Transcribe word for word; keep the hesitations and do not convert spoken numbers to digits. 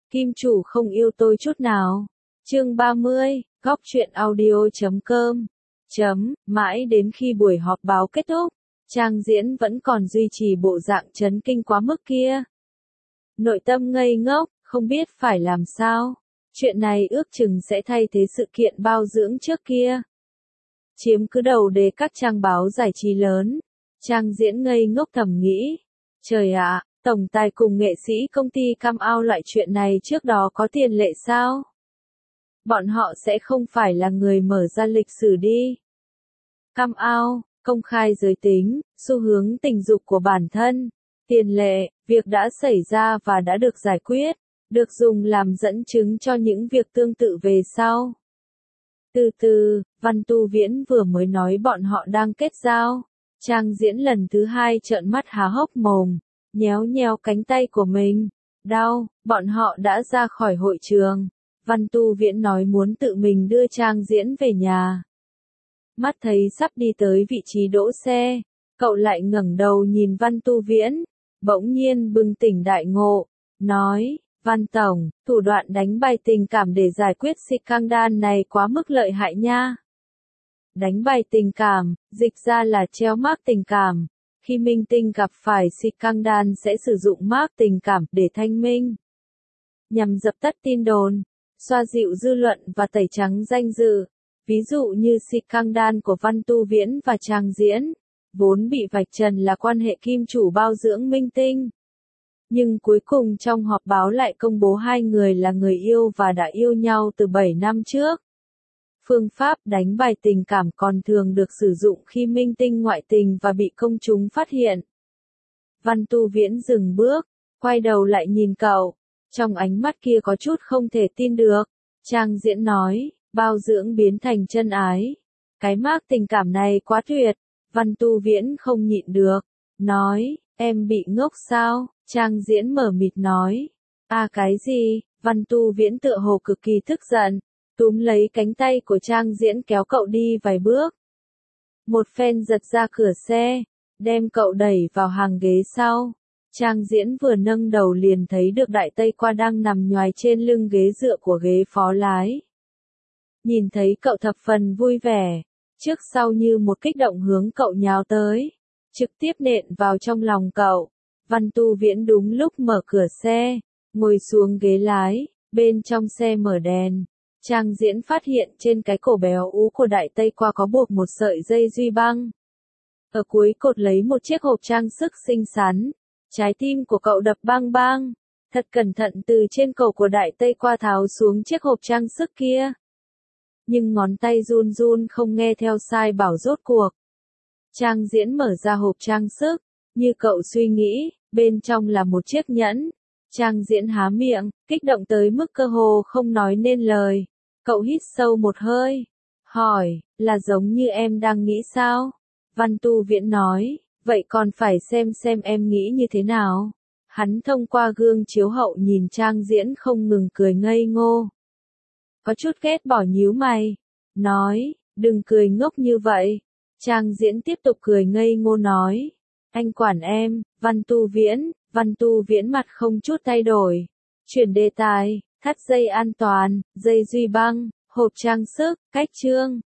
Kim chủ không yêu tôi chút nào. Chương ba mươi, góc truyện audio chấm com. Chấm, mãi đến khi buổi họp báo kết thúc, Trang Diễn vẫn còn duy trì bộ dạng chấn kinh quá mức kia. Nội tâm ngây ngốc, không biết phải làm sao. Chuyện này ước chừng sẽ thay thế sự kiện bao dưỡng trước kia. Chiếm cứ đầu đề các trang báo giải trí lớn. Trang Diễn ngây ngốc thầm nghĩ. Trời ạ, tổng tài cùng nghệ sĩ công ty Come Out loại chuyện này trước đó có tiền lệ sao? Bọn họ sẽ không phải là người mở ra lịch sử đi. Come Out, công khai giới tính, xu hướng tình dục của bản thân. Tiền lệ, việc đã xảy ra và đã được giải quyết, được dùng làm dẫn chứng cho những việc tương tự về sau. Từ từ, Văn Tu Viễn vừa mới nói bọn họ đang kết giao. Trang Diễn lần thứ hai trợn mắt há hốc mồm, nhéo nhéo cánh tay của mình. Đau, bọn họ đã ra khỏi hội trường. Văn Tu Viễn nói muốn tự mình đưa Trang Diễn về nhà. Mắt thấy sắp đi tới vị trí đỗ xe, cậu lại ngẩng đầu nhìn Văn Tu Viễn, bỗng nhiên bừng tỉnh đại ngộ, nói, Văn Tổng, thủ đoạn đánh bài tình cảm để giải quyết scandal này quá mức lợi hại nha. Đánh bài tình cảm, dịch ra là treo mác tình cảm. Khi minh tinh gặp phải scandal sẽ sử dụng mác tình cảm để thanh minh, nhằm dập tắt tin đồn, xoa dịu dư luận và tẩy trắng danh dự. Ví dụ như scandal của Văn Tu Viễn và Trang Diễn, vốn bị vạch trần là quan hệ kim chủ bao dưỡng minh tinh. Nhưng cuối cùng trong họp báo lại công bố hai người là người yêu và đã yêu nhau từ bảy năm trước. Phương pháp đánh bài tình cảm còn thường được sử dụng khi minh tinh ngoại tình và bị công chúng phát hiện. Văn Tu Viễn dừng bước, quay đầu lại nhìn cậu, trong ánh mắt kia có chút không thể tin được. Trang Diễn nói, bao dưỡng biến thành chân ái. Cái mác tình cảm này quá tuyệt. Văn Tu Viễn không nhịn được, nói, em bị ngốc sao? Trang Diễn mở mịt nói, à cái gì? Văn Tu Viễn tựa hồ cực kỳ tức giận, túm lấy cánh tay của Trang Diễn kéo cậu đi vài bước. Một phen giật ra cửa xe, đem cậu đẩy vào hàng ghế sau. Trang Diễn vừa nâng đầu liền thấy được Đại Tây Qua đang nằm nhoài trên lưng ghế dựa của ghế phó lái. Nhìn thấy cậu thập phần vui vẻ, trước sau như một kích động hướng cậu nhào tới, trực tiếp nện vào trong lòng cậu. Văn Tu Viễn đúng lúc mở cửa xe, ngồi xuống ghế lái, bên trong xe mở đèn. Trang Diễn phát hiện trên cái cổ béo ú của Đại Tây Qua có buộc một sợi dây duy băng. Ở cuối cột lấy một chiếc hộp trang sức xinh xắn. Trái tim của cậu đập bang bang, thật cẩn thận từ trên cổ của Đại Tây Qua tháo xuống chiếc hộp trang sức kia. Nhưng ngón tay run run không nghe theo sai bảo rốt cuộc. Trang Diễn mở ra hộp trang sức, như cậu suy nghĩ, bên trong là một chiếc nhẫn. Trang Diễn há miệng, kích động tới mức cơ hồ không nói nên lời. Cậu hít sâu một hơi, hỏi, là giống như em đang nghĩ sao? Văn Tu Viễn nói, vậy còn phải xem xem em nghĩ như thế nào. Hắn thông qua gương chiếu hậu nhìn Trang Diễn không ngừng cười ngây ngô. Có chút ghét bỏ nhíu mày, nói, đừng cười ngốc như vậy. Trang Diễn tiếp tục cười ngây ngô nói, anh quản em. Văn Tu Viễn, Văn Tu Viễn mặt không chút thay đổi, chuyển đề tài, thắt dây an toàn, dây duy băng, hộp trang sức, cách trương.